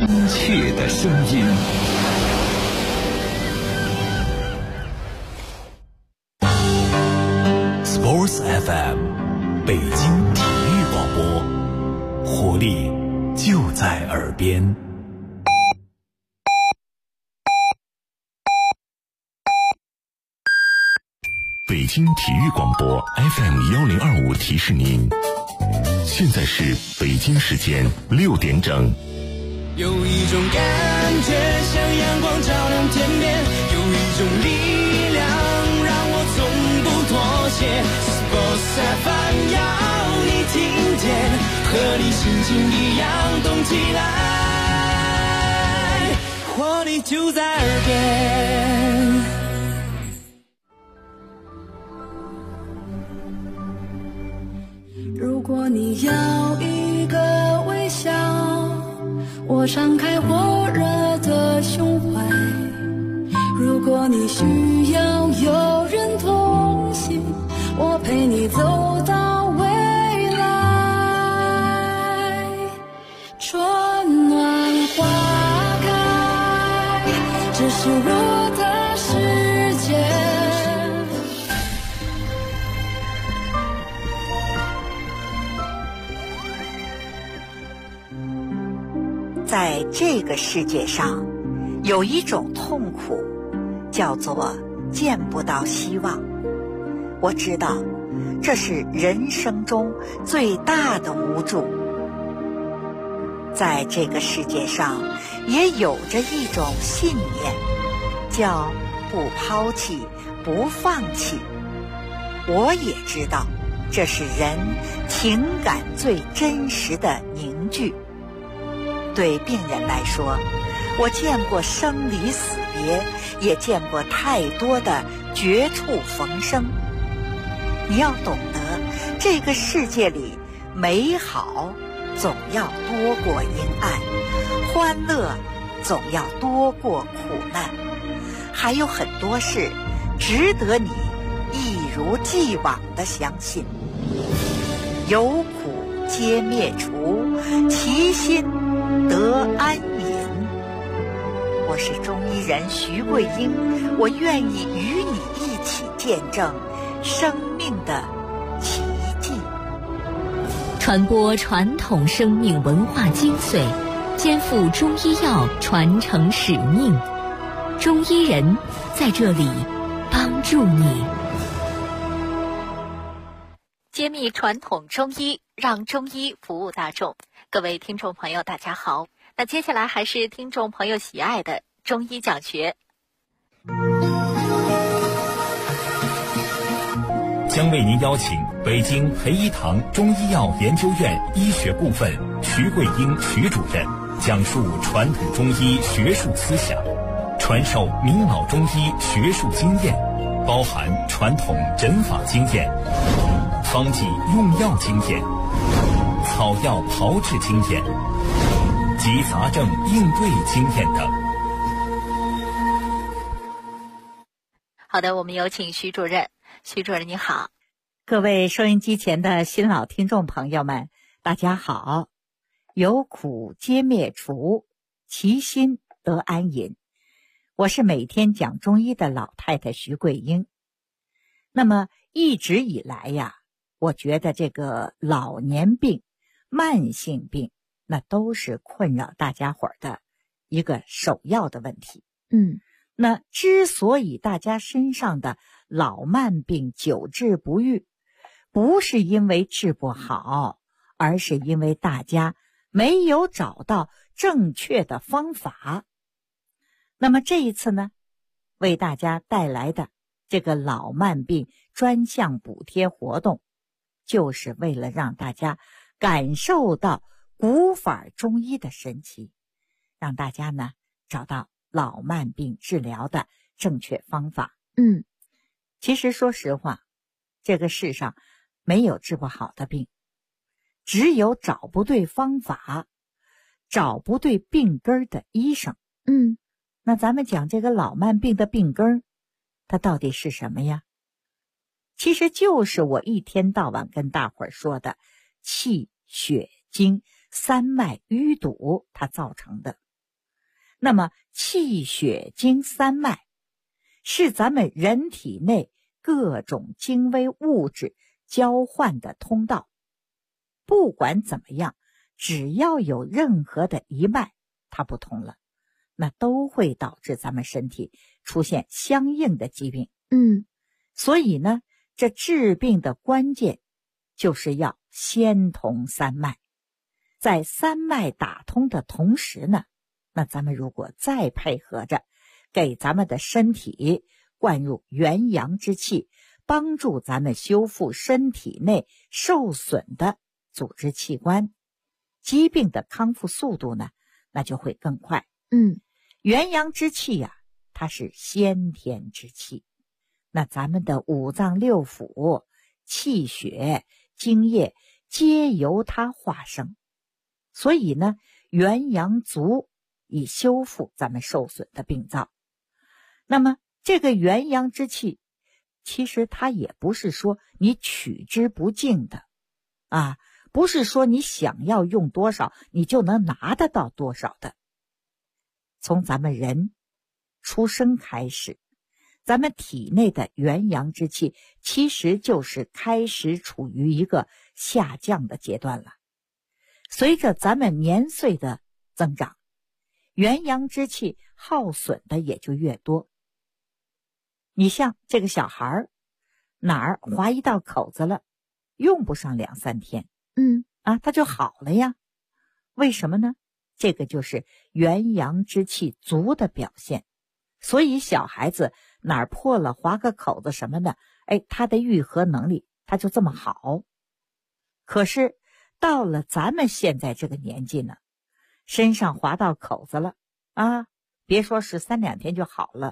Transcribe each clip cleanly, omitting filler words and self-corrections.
切的声音。Sports FM， 北京体育广播，活力就在耳边。北京体育广播 FM1025 提示您，现在是北京时间6点整。 有一种感觉像阳光照亮天边，有一种力量让我从不妥协。Sports FM 要你听见，和你心情一样动起来，活力就在耳边。 如果你要一个微笑，我敞开火热的胸怀。如果你需要有人同行，我陪你走到未来。春暖花开，这是我的世界。 在这个世界上，有一种痛苦，叫做见不到希望。我知道，这是人生中最大的无助。在这个世界上，也有着一种信念，叫不抛弃，不放弃。我也知道，这是人情感最真实的凝聚。对病人来说，我见过生离死别，也见过太多的绝处逢生。你要懂得，这个世界里美好总要多过阴暗，欢乐总要多过苦难，还有很多事值得你一如既往地相信。有苦皆灭除，其心得安隐。我是中医人徐桂英，我愿意与你一起见证生命的奇迹， 传播传统生命文化精髓，肩负中医药传承使命。中医人在这里帮助你，揭秘传统中医，让中医服务大众。各位听众朋友大家好，那接下来还是听众朋友喜爱的中医讲学。 将为您邀请北京培一堂中医药研究院医学部分徐桂英徐主任讲述传统中医学术思想，传授名老中医学术经验，包含传统诊法经验、方剂用药经验、草药炮制经验及杂症应对经验等。 好的，我们有请徐主任。徐主任你好。 各位收音机前的新老听众朋友们，大家好。有苦皆灭除，其心得安隐。我是每天讲中医的老太太徐桂英。那么一直以来呀，我觉得这个老年病、慢性病，那都是困扰大家伙的一个首要的问题。那之所以大家身上的老慢病久治不愈，不是因为治不好，而是因为大家没有找到正确的方法。那么这一次呢，为大家带来的这个老慢病专项补贴活动，就是为了让大家感受到古法中医的神奇，让大家呢找到老慢病治疗的正确方法。其实说实话，这个世上没有治不好的病，只有找不对方法，找不对病根的医生。那咱们讲这个老慢病的病根，它到底是什么呀？其实就是我一天到晚跟大伙儿说的气血经三脉淤堵它造成的。 那么气血经三脉是咱们人体内各种精微物质交换的通道，不管怎么样，只要有任何的一脉它不通了，那都会导致咱们身体出现相应的疾病。所以呢，这治病的关键就是要先通三脉。在三脉打通的同时呢，那咱们如果再配合着给咱们的身体灌入元阳之气，帮助咱们修复身体内受损的组织器官，疾病的康复速度呢，那就会更快。元阳之气呀，它是先天之气，那咱们的五脏六腑、气血、精液皆由它化生，所以呢，元阳足以修复咱们受损的病灶。那么这个元阳之气，其实它也不是说你取之不尽的不是说你想要用多少你就能拿得到多少的。从咱们人出生开始，咱们体内的元阳之气其实就是开始处于一个下降的阶段了。随着咱们年岁的增长，元阳之气耗损的也就越多。你像这个小孩哪儿划一道口子了，用不上2-3天他就好了呀。为什么呢？这个就是元阳之气足的表现。所以小孩子哪儿破了划个口子什么的，他的愈合能力他就这么好。可是到了咱们现在这个年纪呢，身上划到口子了别说是3-2天就好了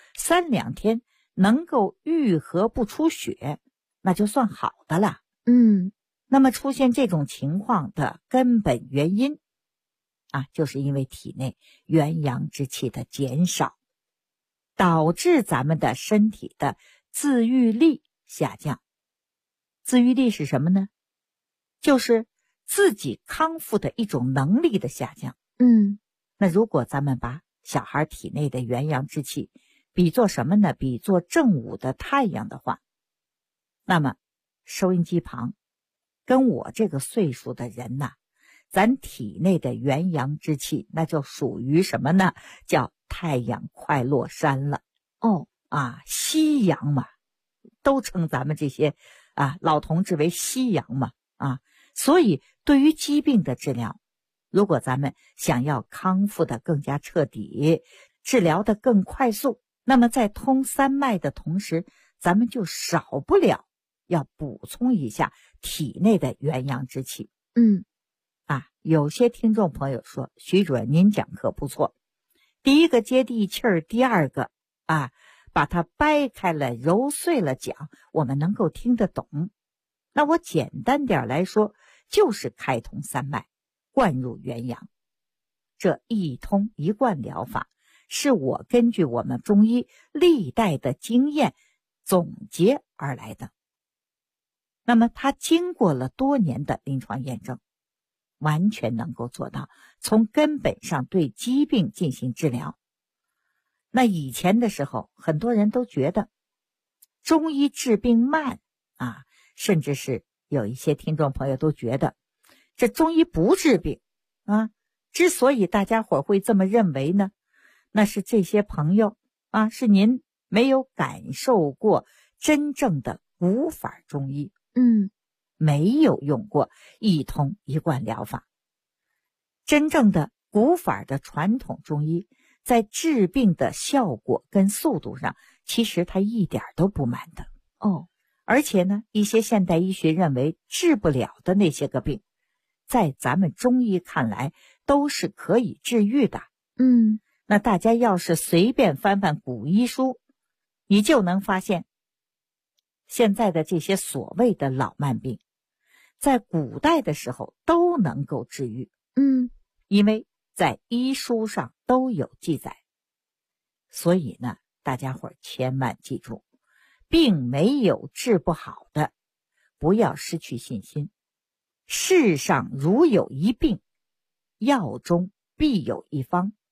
，3-2天能够愈合不出血，那就算好的了。那么出现这种情况的根本原因就是因为体内元阳之气的减少，导致咱们的身体的自愈力下降。自愈力是什么呢？就是自己康复的一种能力的下降。那如果咱们把小孩体内的元阳之气比作什么呢？比作正午的太阳的话，那么收音机旁跟我这个岁数的人咱体内的元阳之气那就属于什么呢？叫太阳快落山了。夕阳嘛，都称咱们这些老同志为夕阳嘛。所以对于疾病的治疗，如果咱们想要康复的更加彻底，治疗的更快速，那么在通三脉的同时，咱们就少不了要补充一下体内的元阳之气。有些听众朋友说，徐主任您讲课不错，第一个接地气儿，第二个把它掰开了揉碎了讲，我们能够听得懂。那我简单点来说，就是开通三脉，灌入元阳。这一通一贯疗法是我根据我们中医历代的经验总结而来的。那么它经过了多年的临床验证，完全能够做到从根本上对疾病进行治疗。那以前的时候，很多人都觉得中医治病慢甚至是有一些听众朋友都觉得这中医不治病之所以大家伙会这么认为呢，那是这些朋友是您没有感受过真正的古法中医，没有用过一通一贯疗法。真正的古法的传统中医在治病的效果跟速度上，其实它一点都不慢的而且呢，一些现代医学认为治不了的那些个病，在咱们中医看来都是可以治愈的。那大家要是随便翻翻古医书，你就能发现现在的这些所谓的老慢病，在古代的时候都能够治愈。因为在医书上都有记载。所以呢，大家伙千万记住，病没有治不好的，不要失去信心。世上如有一病，药中必有一方，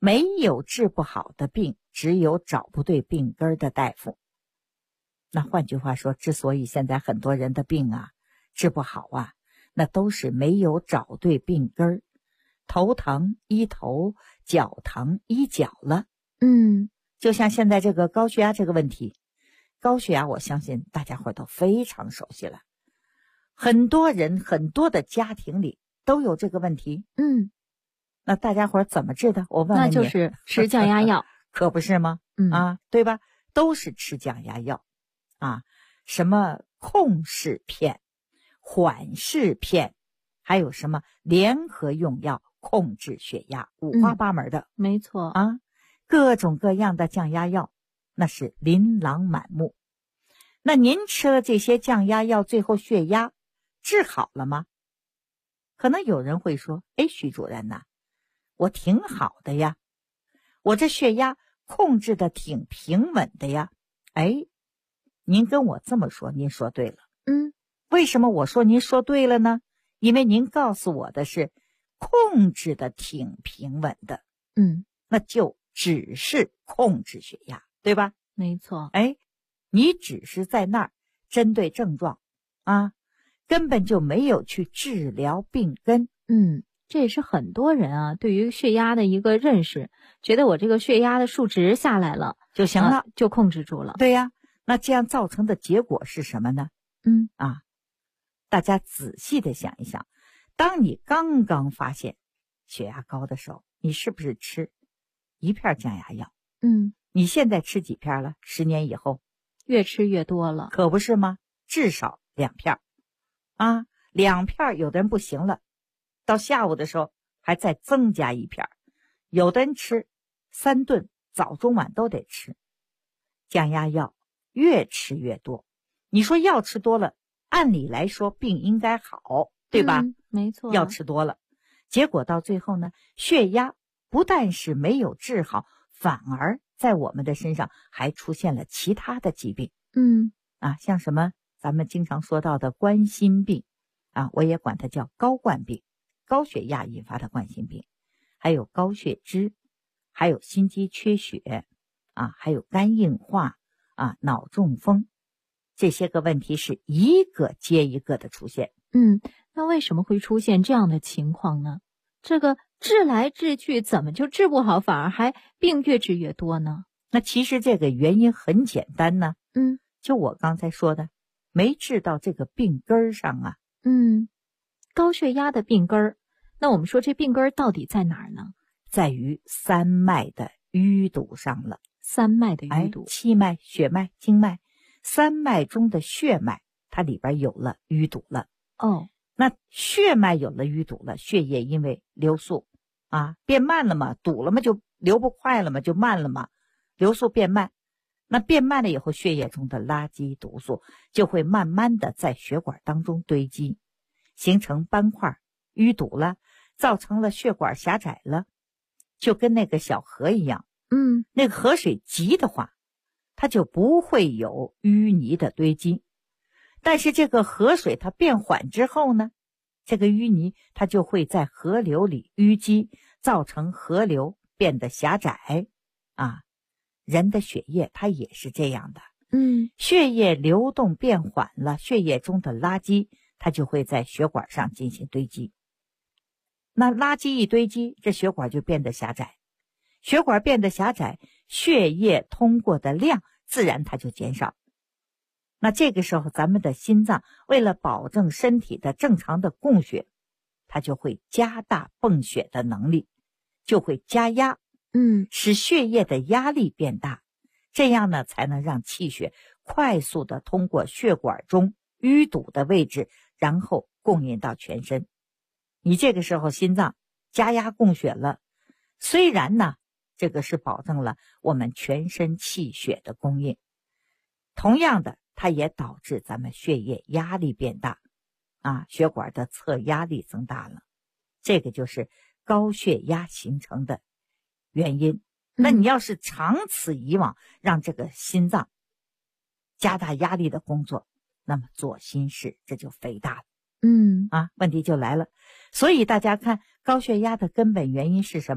没有治不好的病，只有找不对病根的大夫。那换句话说，之所以现在很多人的病啊治不好啊，那都是没有找对病根儿。头疼医头，脚疼医脚了。就像现在这个高血压这个问题，高血压我相信大家伙都非常熟悉了，很多人很多的家庭里都有这个问题。那大家伙怎么治的？我问问你。 那就是吃降压药。 可不是吗？对吧？都是吃降压药啊，什么控制片、缓释片，还有什么联合用药控制血压，五花八门的。 没错啊，各种各样的降压药，那是琳琅满目。那您吃了这些降压药，最后血压治好了吗？可能有人会说，徐主任呐，我挺好的呀，我这血压控制的挺平稳的呀。您跟我这么说，您说对了。为什么我说您说对了呢？因为您告诉我的是控制的挺平稳的。那就只是控制血压，对吧？ 没错。 你只是在那儿针对症状啊，根本就没有去治疗病根。 这也是很多人啊对于血压的一个认识，觉得我这个血压的数值下来了就行了， 就控制住了。 对呀，那这样造成的结果是什么呢？大家仔细的想一想，当你刚刚发现血压高的时候，你是不是吃一片降压药？你现在吃几片了？10年以后越吃越多了， 可不是吗？至少2片啊，2片有的人不行了，到下午的时候还再增加1片，有的人吃3顿，早中晚都得吃。降压药越吃越多，你说药吃多了，按理来说病应该好，对吧？ 没错。 药吃多了，结果到最后呢，血压不但是没有治好，反而在我们的身上还出现了其他的疾病。像什么咱们经常说到的冠心病啊，我也管它叫高冠病，高血压引发的冠心病，还有高血脂，还有心肌缺血啊，还有肝硬化啊，脑中风，这些个问题是一个接一个的出现。 那为什么会出现这样的情况呢？这个治来治去，怎么就治不好，反而还病越治越多呢？ 那其实这个原因很简单呢。就我刚才说的，没治到这个病根儿上啊。 高血压的病根儿，那我们说这病根儿到底在哪儿呢？ 在于三脉的淤堵上了。 三脉的淤堵， 气脉、血脉、经脉，三脉中的血脉，它里边有了淤堵了。那血脉有了淤堵了，血液因为流速啊变慢了嘛，堵了嘛，就流不快了嘛，就慢了嘛，流速变慢。那变慢了以后，血液中的垃圾毒素就会慢慢的在血管当中堆积，形成斑块，淤堵了，造成了血管狭窄了，就跟那个小河一样。那个河水急的话，它就不会有淤泥的堆积。但是这个河水它变缓之后呢，这个淤泥它就会在河流里淤积，造成河流变得狭窄啊。人的血液它也是这样的。血液流动变缓了，血液中的垃圾它就会在血管上进行堆积。那垃圾一堆积，这血管就变得狭窄，血管变得狭窄，血液通过的量自然它就减少。那这个时候咱们的心脏为了保证身体的正常的供血，它就会加大泵血的能力，就会加压，使血液的压力变大，这样呢才能让气血快速的通过血管中淤堵的位置，然后供应到全身。你这个时候心脏加压供血了，虽然呢这个是保证了我们全身气血的供应，同样的它也导致咱们血液压力变大啊，血管的侧压力增大了，这个就是高血压形成的原因。那你要是长此以往让这个心脏加大压力的工作，那么左心室这就肥大了。问题就来了。所以大家看高血压的根本原因是什么呢？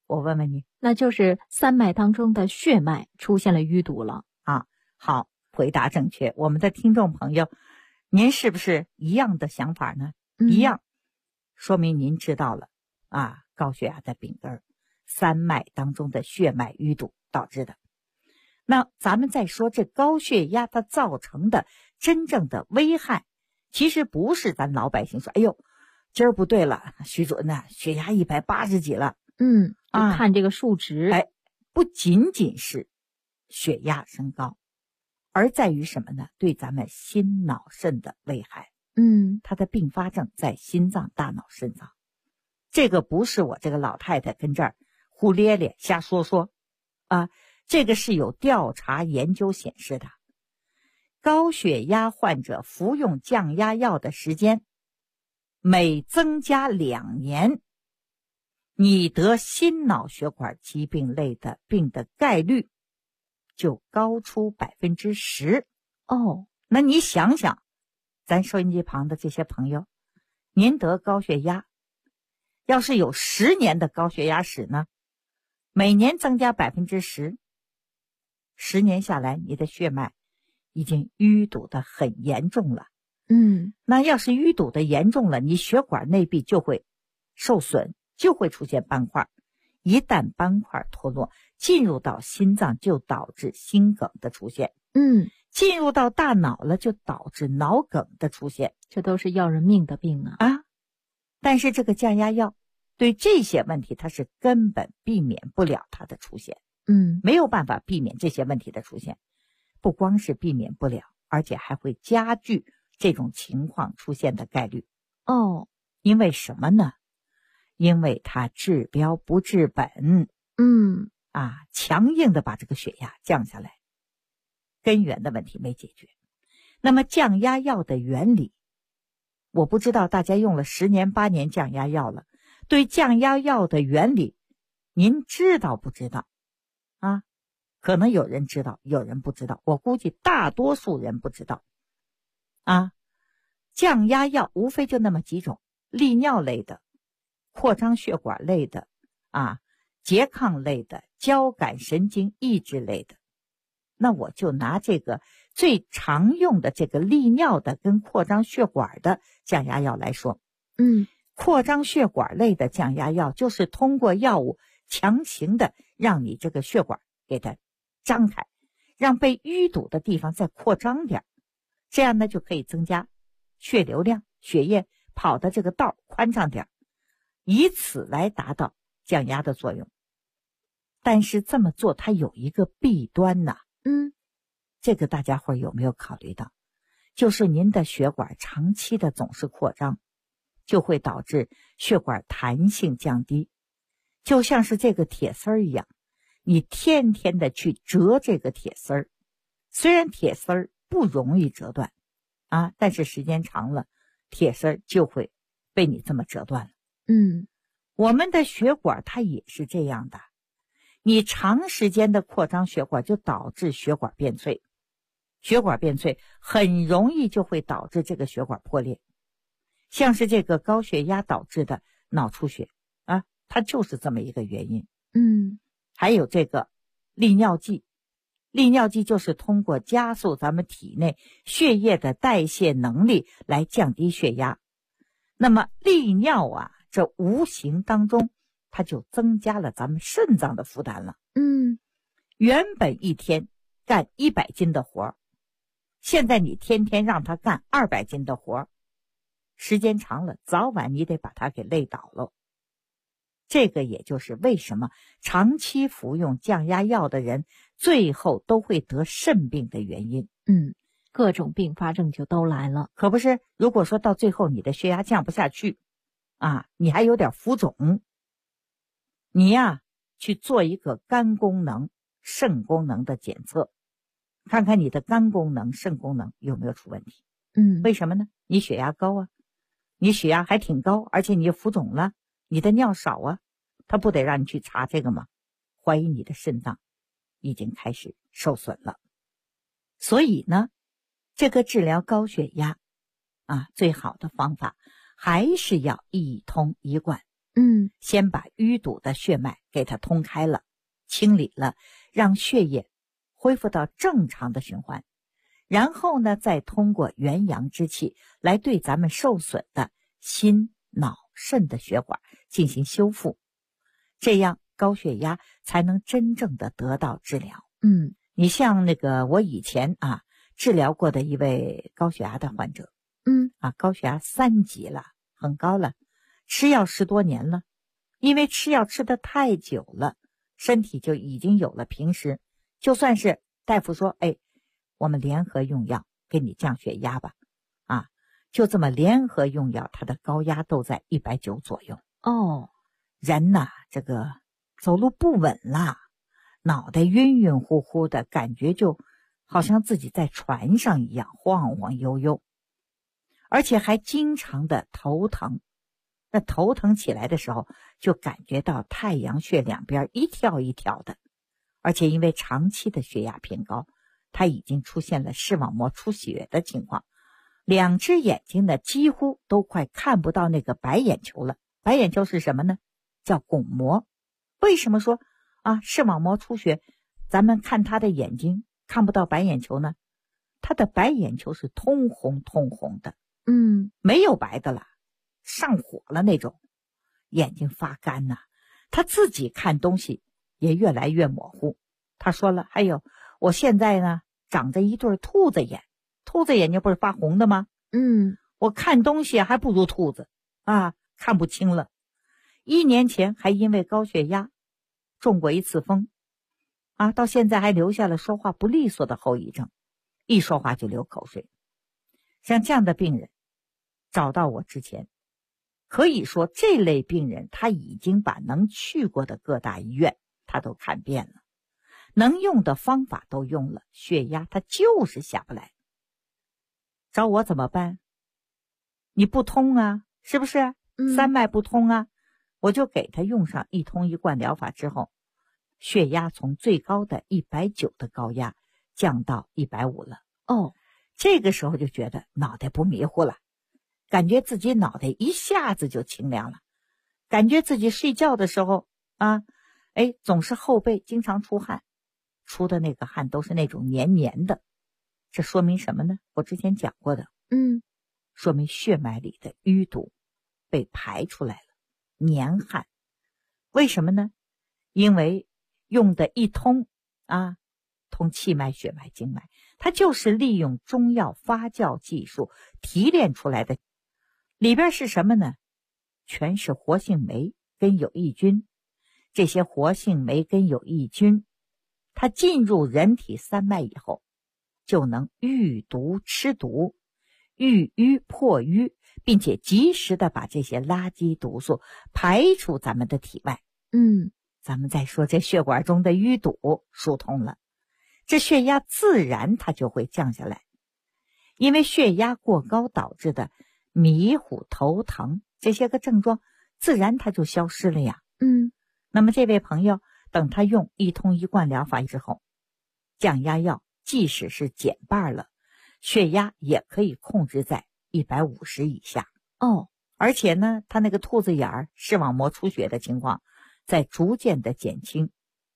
我问问你那就是三脉当中的血脉出现了淤堵了啊。好，回答正确。我们的听众朋友，您是不是一样的想法呢？一样，说明您知道了啊，高血压的病根，三脉当中的血脉淤堵导致的。那咱们再说这高血压它造成的真正的危害，其实不是咱老百姓说，哎呦，今儿不对了，徐主任呐，血压180几了。 看这个数值。 不仅仅是血压升高，而在于什么呢？对咱们心脑肾的危害。它的并发症在心脏、大脑、肾脏。这个不是我这个老太太跟这儿胡咧咧瞎说啊，这个是有调查研究显示的。高血压患者服用降压药的时间每增加2年，你得心脑血管疾病类的病的概率就高出10%。那你想想，咱收音机旁的这些朋友，您得高血压，要是有10年的高血压史呢，每年增加10%，10年下来，你的血脉已经淤堵得很严重了。那要是淤堵的严重了，你血管内壁就会受损，就会出现斑块。一旦斑块脱落，进入到心脏，就导致心梗的出现。进入到大脑了，就导致脑梗的出现。 这都是要人命的病啊！ 但是这个降压药对这些问题，它是根本避免不了它的出现。没有办法避免这些问题的出现。不光是避免不了，而且还会加剧这种情况出现的概率。因为什么呢？因为它治标不治本。强硬的把这个血压降下来，根源的问题没解决。那么降压药的原理，我不知道大家用了10年8年降压药了，对降压药的原理您知道不知道啊？可能有人知道，有人不知道，我估计大多数人不知道啊。降压药无非就那么几种，利尿类的、扩张血管类的拮抗类的、交感神经抑制类的。那我就拿这个最常用的这个利尿的跟扩张血管的降压药来说。扩张血管类的降压药就是通过药物强行的让你这个血管给它张开，让被淤堵的地方再扩张点，这样呢就可以增加血流量，血液跑的这个道宽敞点，以此来达到降压的作用。但是这么做它有一个弊端呐。这个大家伙有没有考虑到？就是您的血管长期的总是扩张，就会导致血管弹性降低，就像是这个铁丝儿一样，你天天的去折这个铁丝儿，虽然铁丝儿不容易折断但是时间长了，铁丝儿就会被你这么折断了。我们的血管它也是这样的，你长时间的扩张血管就导致血管变脆，血管变脆很容易就会导致这个血管破裂，像是这个高血压导致的脑出血它就是这么一个原因。还有这个利尿剂，利尿剂就是通过加速咱们体内血液的代谢能力来降低血压。那么利尿这无形当中它就增加了咱们肾脏的负担了。原本一天干100斤的活，现在你天天让他干200斤的活，时间长了，早晚你得把他给累倒了。这个也就是为什么长期服用降压药的人最后都会得肾病的原因。 各种并发症就都来了。 可不是，如果说到最后你的血压降不下去你还有点浮肿，你去做一个肝功能、肾功能的检测，看看你的肝功能、肾功能有没有出问题。为什么呢？你血压高你血压还挺高，而且你浮肿了，你的尿少他不得让你去查这个吗？怀疑你的肾脏已经开始受损了。所以呢，这个治疗高血压最好的方法还是要一通一贯。 先把淤堵的血脉给它通开了，清理了，让血液恢复到正常的循环，然后呢，再通过元阳之气来对咱们受损的心、脑、肾的血管进行修复，这样高血压才能真正的得到治疗。你像那个我以前治疗过的一位高血压的患者，高血压3级了，很高了，吃药10多年了，因为吃药吃得太久了，身体就已经有了平时，就算是大夫说，我们联合用药给你降血压吧，就这么联合用药，他的高压都在190左右。人呐，这个走路不稳啦，脑袋晕晕乎乎的，感觉就好像自己在船上一样，晃晃悠悠，而且还经常的头疼。那头疼起来的时候，就感觉到太阳穴两边一跳一跳的，而且因为长期的血压偏高，他已经出现了视网膜出血的情况，2只眼睛呢几乎都快看不到那个白眼球了。白眼球是什么呢？叫巩膜。为什么说视网膜出血咱们看他的眼睛看不到白眼球呢？他的白眼球是通红的，没有白的了，上火了那种，眼睛发干呐，他自己看东西也越来越模糊。他说了，还有我现在呢长着一对兔子眼，兔子眼睛不是发红的吗？我看东西还不如兔子看不清了。1年前还因为高血压中过一次风到现在还留下了说话不利索的后遗症，一说话就流口水。像这样的病人找到我之前，可以说这类病人他已经把能去过的各大医院他都看遍了，能用的方法都用了，血压他就是下不来。找我怎么办？你不通是不是？三脉不通我就给他用上一通一贯疗法之后，血压从最高的190的高压降到150了。这个时候就觉得脑袋不迷糊了，感觉自己脑袋一下子就清凉了，感觉自己睡觉的时候总是后背经常出汗，出的那个汗都是那种黏黏的。这说明什么呢？我之前讲过的，说明血脉里的淤堵被排出来了，黏汗。为什么呢？因为用的一通通气脉、血脉、经脉，它就是利用中药发酵技术提炼出来的。里边是什么呢？全是活性酶跟有益菌。这些活性酶跟有益菌，它进入人体三脉以后，就能预毒吃毒，预瘀破瘀，并且及时的把这些垃圾毒素排出咱们的体外。咱们再说这血管中的淤堵疏通了，这血压自然它就会降下来。因为血压过高导致的迷糊、头疼这些个症状自然它就消失了呀。那么这位朋友等他用一通一贯疗法之后，降压药即使是减半了，血压也可以控制在150以下。而且呢，他那个兔子眼儿、视网膜出血的情况在逐渐的减轻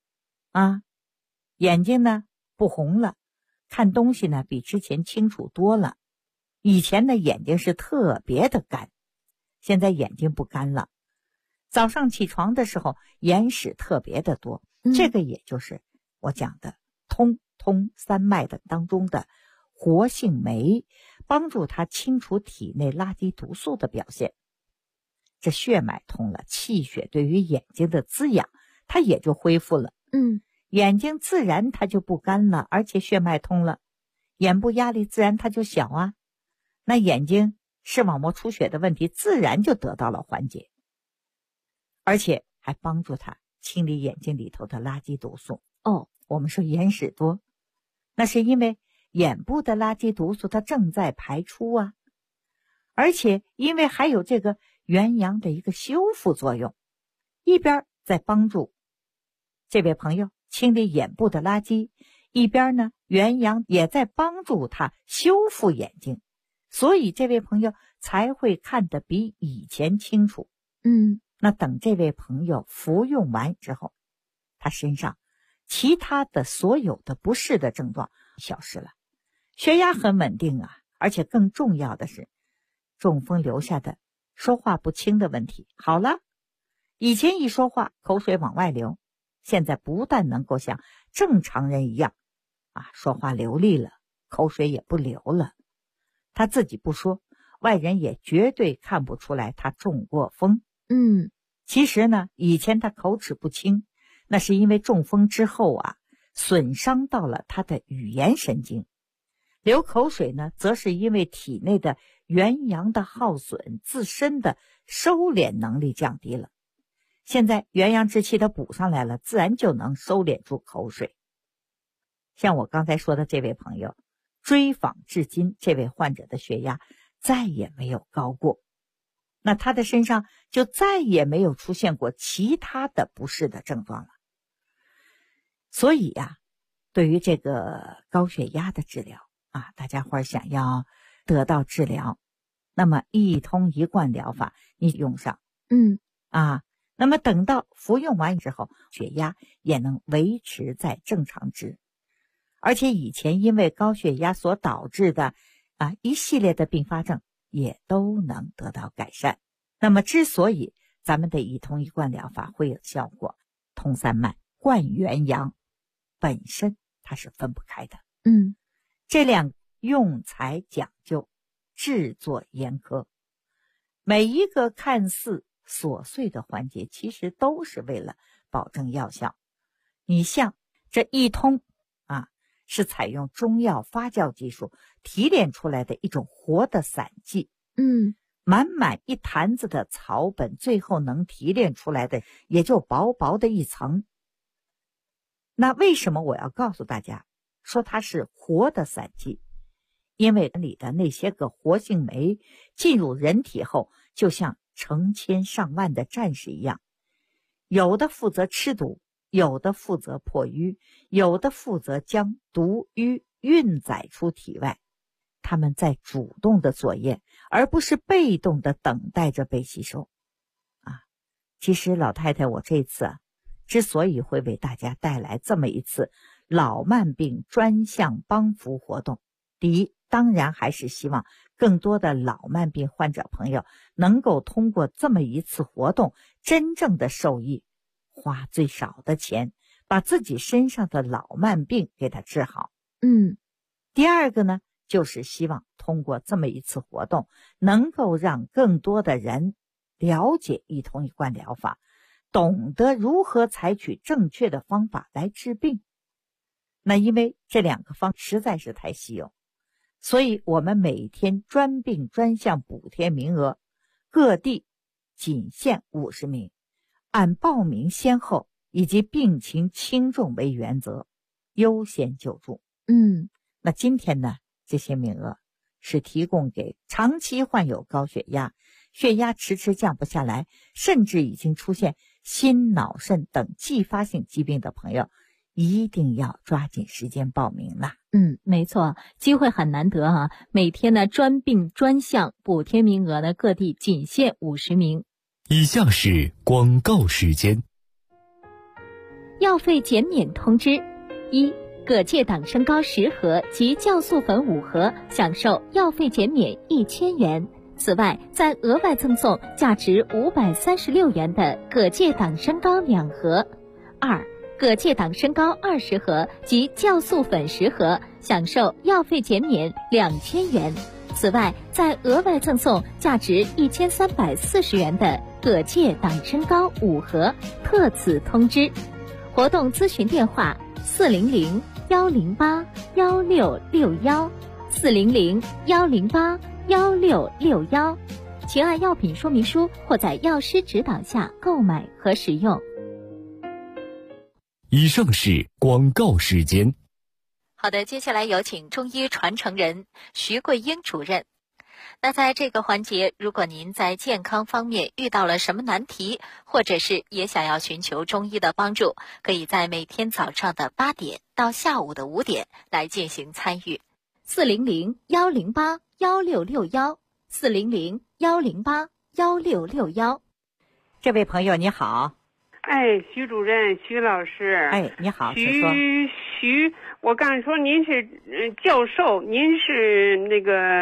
眼睛呢不红了，看东西呢比之前清楚多了。以前的眼睛是特别的干，现在眼睛不干了。早上起床的时候眼屎特别的多，这个也就是我讲的通三脉的当中的活性酶，帮助它清除体内垃圾毒素的表现。这血脉通了，气血对于眼睛的滋养它也就恢复了。眼睛自然它就不干了，而且血脉通了，眼部压力自然它就小那眼睛视网膜出血的问题自然就得到了缓解，而且还帮助它清理眼睛里头的垃圾毒素。我们说眼屎多，那是因为眼部的垃圾毒素它正在排出而且因为还有这个元阳的一个修复作用，一边在帮助这位朋友清理眼部的垃圾，一边呢元阳也在帮助他修复眼睛，所以这位朋友才会看得比以前清楚。 那等这位朋友服用完之后，他身上其他的所有的不适的症状消失了，血压很稳定啊，而且更重要的是，中风留下的说话不清的问题好了。以前一说话口水往外流，现在不但能够像正常人一样说话流利了，口水也不流了。他自己不说，外人也绝对看不出来他中过风。其实呢，以前他口齿不清，那是因为中风之后损伤到了他的语言神经。流口水呢，则是因为体内的元阳的耗损，自身的收敛能力降低了。现在元阳之气它补上来了，自然就能收敛住口水。像我刚才说的这位朋友，追访至今，这位患者的血压再也没有高过，那他的身上就再也没有出现过其他的不适的症状了。所以对于这个高血压的治疗大家伙想要得到治疗，那么一通一贯疗法你用上，那么等到服用完之后，血压也能维持在正常值，而且以前因为高血压所导致的一系列的并发症也都能得到改善。那么之所以咱们的一通一贯疗法会有效果，通三脉贯元阳本身它是分不开的。这两用材讲究，制作严苛，每一个看似琐碎的环节其实都是为了保证药效。你像这一通是采用中药发酵技术提炼出来的一种活的散剂，满满一坛子的草本，最后能提炼出来的也就薄薄的一层。那为什么我要告诉大家说它是活的散剂？因为里的那些个活性酶进入人体后，就像成千上万的战士一样，有的负责吃毒，有的负责破瘀，有的负责将毒瘀运载出体外。他们在主动的作业，而不是被动的等待着被吸收。其实老太太我这次之所以会为大家带来这么一次老慢病专项帮扶活动，第一，当然还是希望更多的老慢病患者朋友能够通过这么一次活动真正的受益，花最少的钱把自己身上的老慢病给它治好。第二个呢，就是希望通过这么一次活动能够让更多的人了解一通一贯疗法，懂得如何采取正确的方法来治病。那因为这两个方实在是太稀有，所以我们每天专病专项补贴名额，各地仅限50名，按报名先后以及病情轻重为原则，优先救助。那今天呢，这些名额是提供给长期患有高血压，血压迟迟降不下来，甚至已经出现心脑肾等继发性疾病的朋友，一定要抓紧时间报名了。 没错，机会很难得每天呢专病专项补贴名额呢，各地仅限50名。 以下是广告时间。 药费减免通知：一、葛芥党参膏10盒及酵素粉5盒，享受药费减免1000元。此外，再额外赠送价值536元的葛芥党参膏2盒。二、葛芥党参膏20盒及酵素粉10盒，享受药费减免2000元。此外，再额外赠送价值1340元的葛芥党参膏5盒。特此通知。活动咨询电话400-108-1661 400-108-1661，请按药品说明书或在药师指导下购买和使用。 以上是广告时间。 好的，接下来有请中医传承人徐桂英主任。那在这个环节，如果您在健康方面遇到了什么难题，或者是也想要寻求中医的帮助，可以在每天早上的8点到下午的5点来进行参与。400-108-1661 400-108-1661。 这位朋友你好。 哎，徐主任，徐老师。 哎，你好，请说。 我刚说您是教授，您是那个